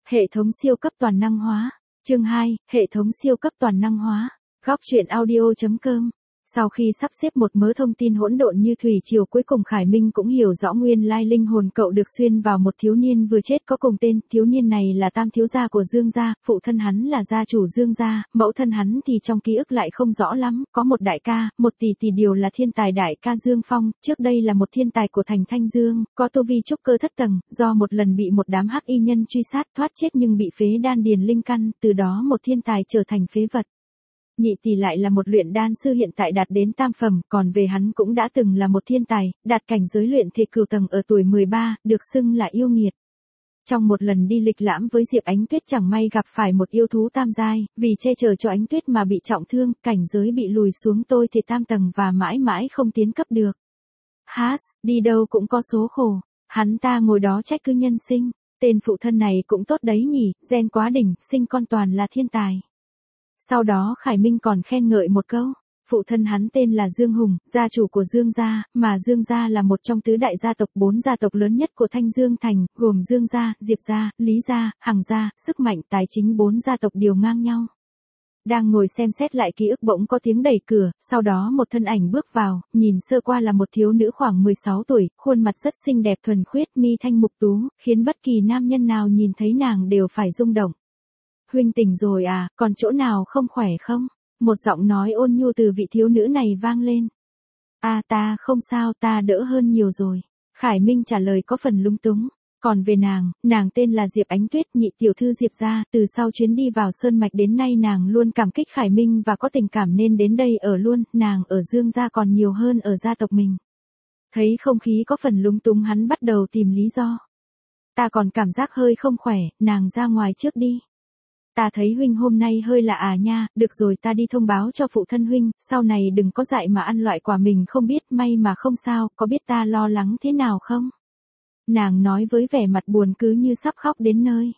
Hệ thống siêu cấp toàn năng hóa. Chương 2, hệ thống siêu cấp toàn năng hóa. Góc truyện audio.com. Sau khi sắp xếp một mớ thông tin hỗn độn như thủy triều, cuối cùng Khải Minh cũng hiểu rõ nguyên lai linh hồn cậu được xuyên vào một thiếu niên vừa chết có cùng tên. Thiếu niên này là tam thiếu gia của Dương gia, phụ thân hắn là gia chủ Dương gia, mẫu thân hắn thì trong ký ức lại không rõ lắm, có một đại ca, một tỷ tỷ đều là thiên tài đại ca Dương Phong, trước đây là một thiên tài của thành Thanh Dương, có tu vi trúc cơ thất tầng, do một lần bị một đám hắc y nhân truy sát thoát chết nhưng bị phế đan điền linh căn, từ đó một thiên tài trở thành phế vật. Nhị tỷ lại là một luyện đan sư hiện tại đạt đến tam phẩm, còn về hắn cũng đã từng là một thiên tài, đạt cảnh giới luyện thể cửu tầng ở tuổi 13, được xưng là yêu nghiệt. Trong một lần đi lịch lãm với Diệp Ánh Tuyết chẳng may gặp phải một yêu thú tam giai, vì che chở cho Ánh Tuyết mà bị trọng thương, cảnh giới bị lùi xuống tôi thể tam tầng và mãi mãi không tiến cấp được. Đi đâu cũng có số khổ, hắn ta ngồi đó trách cứ nhân sinh, tên phụ thân này cũng tốt đấy nhỉ, gen quá đỉnh, sinh con toàn là thiên tài. Sau đó Khải Minh còn khen ngợi một câu, phụ thân hắn tên là Dương Hùng, gia chủ của Dương gia, mà Dương gia là một trong tứ đại gia tộc 4 gia tộc lớn nhất của Thanh Dương Thành, gồm Dương gia, Diệp gia, Lý gia, Hằng gia, sức mạnh tài chính 4 gia tộc đều ngang nhau. Đang ngồi xem xét lại ký ức bỗng có tiếng đẩy cửa, sau đó một thân ảnh bước vào, nhìn sơ qua là một thiếu nữ khoảng 16 tuổi, khuôn mặt rất xinh đẹp thuần khiết, mi thanh mục tú, khiến bất kỳ nam nhân nào nhìn thấy nàng đều phải rung động. Huynh tỉnh rồi à, còn chỗ nào không khỏe không? Một giọng nói ôn nhu từ vị thiếu nữ này vang lên. Ta không sao, ta đỡ hơn nhiều rồi. Khải Minh trả lời có phần lúng túng. Còn về nàng tên là Diệp Ánh Tuyết, nhị tiểu thư Diệp gia, từ sau chuyến đi vào Sơn Mạch đến nay nàng luôn cảm kích Khải Minh và có tình cảm nên đến đây ở luôn, nàng ở Dương gia còn nhiều hơn ở gia tộc mình. Thấy không khí có phần lúng túng hắn bắt đầu tìm lý do. Ta còn cảm giác hơi không khỏe, nàng ra ngoài trước đi. Ta thấy huynh hôm nay hơi lạ nha, được rồi ta đi thông báo cho phụ thân huynh, sau này đừng có dại mà ăn loại quả mình không biết, may mà không sao, có biết ta lo lắng thế nào không? Nàng nói với vẻ mặt buồn cứ như sắp khóc đến nơi.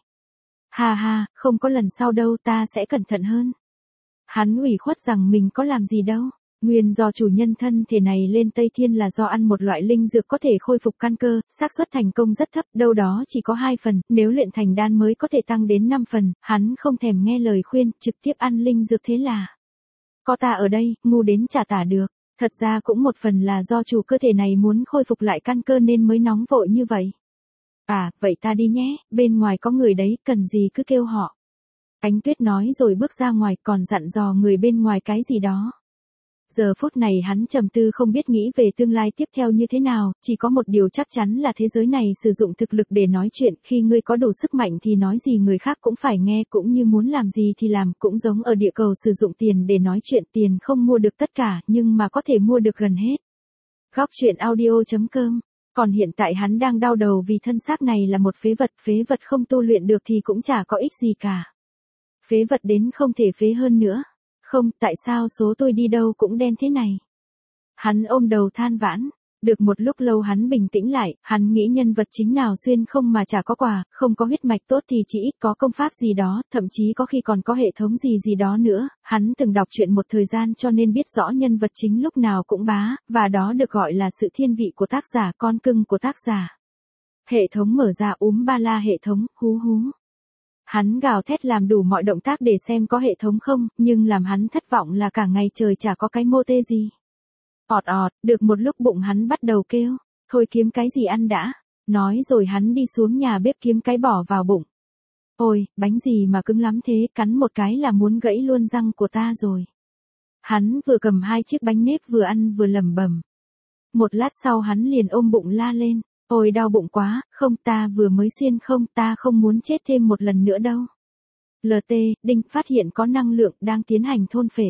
Ha, không có lần sau đâu, ta sẽ cẩn thận hơn. Hắn ủy khuất rằng mình có làm gì đâu. Nguyên do chủ nhân thân thể này lên Tây Thiên là do ăn một loại linh dược có thể khôi phục căn cơ, xác suất thành công rất thấp, đâu đó chỉ có 2 phần, nếu luyện thành đan mới có thể tăng đến 5 phần, hắn không thèm nghe lời khuyên, trực tiếp ăn linh dược thế là. Có ta ở đây, ngu đến chả tả được, thật ra cũng một phần là do chủ cơ thể này muốn khôi phục lại căn cơ nên mới nóng vội như vậy. Vậy ta đi nhé, bên ngoài có người đấy, cần gì cứ kêu họ. Ánh Tuyết nói rồi bước ra ngoài còn dặn dò người bên ngoài cái gì đó. Giờ phút này hắn trầm tư không biết nghĩ về tương lai tiếp theo như thế nào, chỉ có một điều chắc chắn là thế giới này sử dụng thực lực để nói chuyện, khi ngươi có đủ sức mạnh thì nói gì người khác cũng phải nghe, cũng như muốn làm gì thì làm, cũng giống ở địa cầu sử dụng tiền để nói chuyện, tiền không mua được tất cả, nhưng mà có thể mua được gần hết. Góc truyện audio.com. Còn hiện tại hắn đang đau đầu vì thân xác này là một phế vật không tu luyện được thì cũng chả có ích gì cả. Phế vật đến không thể phế hơn nữa. Không, tại sao số tôi đi đâu cũng đen thế này? Hắn ôm đầu than vãn. Được một lúc lâu hắn bình tĩnh lại, hắn nghĩ nhân vật chính nào xuyên không mà chả có quả, không có huyết mạch tốt thì chỉ ít có công pháp gì đó, thậm chí có khi còn có hệ thống gì đó nữa. Hắn từng đọc truyện một thời gian cho nên biết rõ nhân vật chính lúc nào cũng bá, và đó được gọi là sự thiên vị của tác giả, con cưng của tác giả. Hệ thống mở ra ba la hệ thống, hú. Hắn gào thét làm đủ mọi động tác để xem có hệ thống không, nhưng làm hắn thất vọng là cả ngày trời chả có cái mô tê gì. Được một lúc bụng hắn bắt đầu kêu, thôi kiếm cái gì ăn đã, nói rồi hắn đi xuống nhà bếp kiếm cái bỏ vào bụng. Ôi, bánh gì mà cứng lắm thế, cắn một cái là muốn gãy luôn răng của ta rồi. Hắn vừa cầm 2 chiếc bánh nếp vừa ăn vừa lẩm bẩm. Một lát sau hắn liền ôm bụng la lên. Ôi đau bụng quá, không ta vừa mới xuyên không, ta không muốn chết thêm một lần nữa đâu. Đinh, phát hiện có năng lượng đang tiến hành thôn phệ.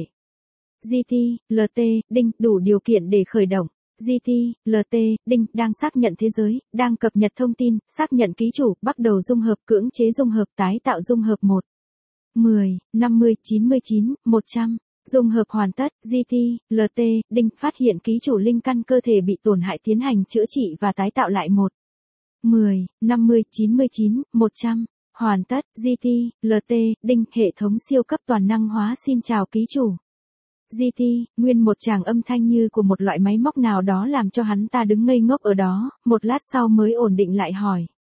Đinh, đủ điều kiện để khởi động. Đinh, đang xác nhận thế giới, đang cập nhật thông tin, xác nhận ký chủ, bắt đầu dung hợp, cưỡng chế dung hợp, tái tạo dung hợp 1. 10, 50, 99, 100. Dung hợp hoàn tất, Đinh, phát hiện ký chủ linh căn cơ thể bị tổn hại tiến hành chữa trị và tái tạo lại 1. 10, 50, 99, 100. Hoàn tất, Đinh, hệ thống siêu cấp toàn năng hóa xin chào ký chủ. Nguyên một tràng âm thanh như của một loại máy móc nào đó làm cho hắn ta đứng ngây ngốc ở đó, một lát sau mới ổn định lại hỏi.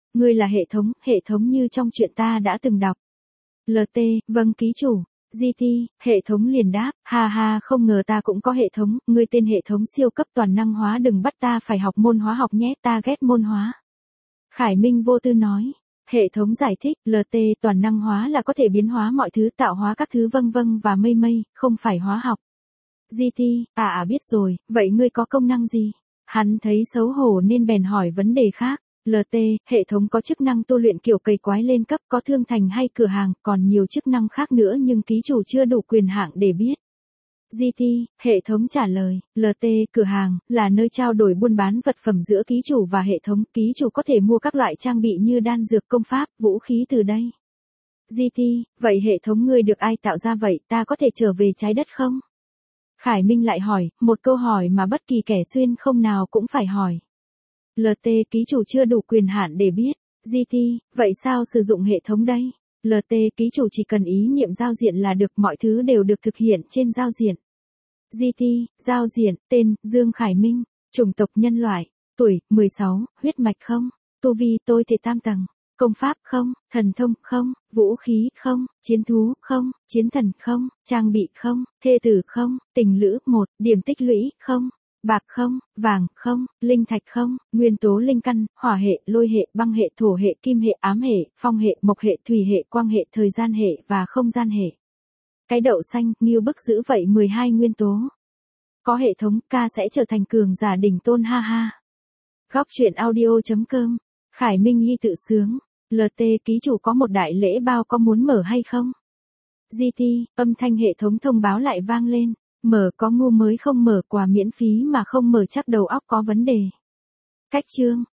Ngươi là hệ thống như trong chuyện ta đã từng đọc. LT, vâng ký chủ. GT, hệ thống liền đáp, ha ha không ngờ ta cũng có hệ thống, ngươi tên hệ thống siêu cấp toàn năng hóa đừng bắt ta phải học môn hóa học nhé, ta ghét môn hóa. Khải Minh vô tư nói. Hệ thống giải thích, LT toàn năng hóa là có thể biến hóa mọi thứ, tạo hóa các thứ vâng vâng và mây mây, không phải hóa học. GT, biết rồi, vậy ngươi có công năng gì? Hắn thấy xấu hổ nên bèn hỏi vấn đề khác. LT, hệ thống có chức năng tu luyện kiểu cày quái lên cấp, có thương thành hay cửa hàng, còn nhiều chức năng khác nữa nhưng ký chủ chưa đủ quyền hạn để biết. GT, hệ thống trả lời, LT, cửa hàng, là nơi trao đổi buôn bán vật phẩm giữa ký chủ và hệ thống, ký chủ có thể mua các loại trang bị như đan dược công pháp, vũ khí từ đây. GT, vậy hệ thống ngươi được ai tạo ra vậy, ta có thể trở về trái đất không? Khải Minh lại hỏi, một câu hỏi mà bất kỳ kẻ xuyên không nào cũng phải hỏi. LT, ký chủ chưa đủ quyền hạn để biết. GT, vậy sao sử dụng hệ thống đây? LT, ký chủ chỉ cần ý niệm giao diện là được, mọi thứ đều được thực hiện trên giao diện. GT, giao diện, tên, Dương Khải Minh, chủng tộc nhân loại, tuổi, 16, huyết mạch không, tu vi tôi thể tam tầng, công pháp không, thần thông không, vũ khí không, chiến thú không, chiến thần không, trang bị không, thê tử không, tình lữ 1, điểm tích lũy không, bạc không, vàng không, linh thạch không, nguyên tố linh căn, hỏa hệ, lôi hệ, băng hệ, thổ hệ, kim hệ, ám hệ, phong hệ, mộc hệ, thủy hệ, quang hệ, thời gian hệ và không gian hệ. Cái đậu xanh, nghiêu bức giữ vậy 12 nguyên tố. Có hệ thống, ca sẽ trở thành cường giả đỉnh tôn ha ha. Góc truyện audio.com, Khải Minh Hy tự sướng. LT, ký chủ có một đại lễ bao, có muốn mở hay không? GT, âm thanh hệ thống thông báo lại vang lên. Mở có ngu mới không mở, quà miễn phí mà không mở chắc đầu óc có vấn đề. Cách chương,